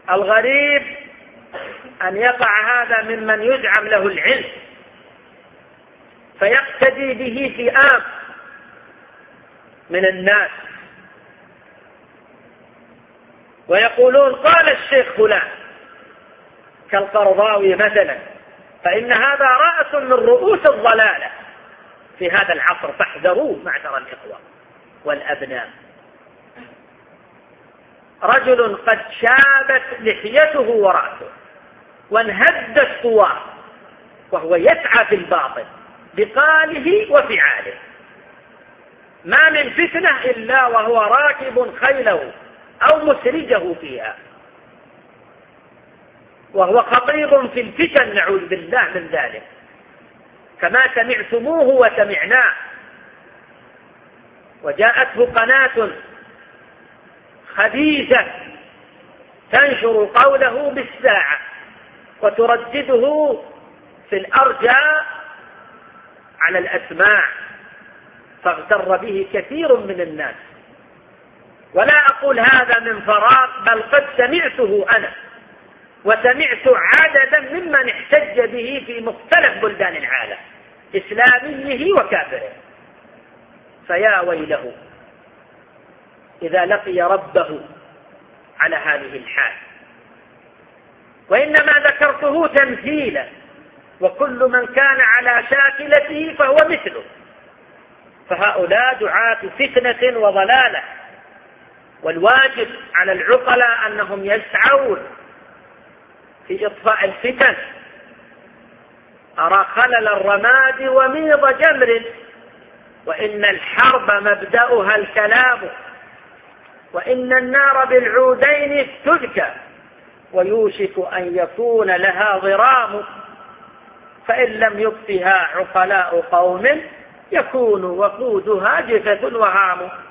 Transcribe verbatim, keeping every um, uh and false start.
الغريب أن يقع هذا ممن يزعم له العلم فيقتدي به فئام من الناس ويقولون قال الشيخ فلان كالقرضاوي مثلا، فإن هذا رأس من رؤوس الضلالة في هذا العصر، فاحذروه معشر الإخوة والأبناء. رجل قد شابت لحيته ورأسه وانهدت صواه وهو يسعى في الباطل بقاله وفعاله، ما من فتنة إلا وهو راكب خيله أو مسرجه فيها، وهو خطير في الفتن نعوذ بالله من ذلك، كما سمعتموه وسمعناه. وجاءته قناة خبيثة تنشر قوله بالساعة وتردده في الأرجاء على الأسماع، فاغتر به كثير من الناس. ولا أقول هذا من فراغ، بل قد سمعته أنا وسمعت عددا ممن احتج به في مختلف بلدان العالم إسلاميه وكافره. فيا ويله إذا لقي ربه على هذه الحال. وإنما ذكرته تمثيلا، وكل من كان على شاكلته فهو مثله، فهؤلاء دعاة فتنة وضلالة، والواجب على العقلاء أنهم يسعون في إطفاء الفتن. أرى خلل الرماد وميض جمر، وإن الحرب مبدأها الكلام، وإن النار بالعودين تذكى، ويوشك أن يكون لها ضرام، فإن لم يطفها عقلاء قوم يكون وقودها جثة وهام.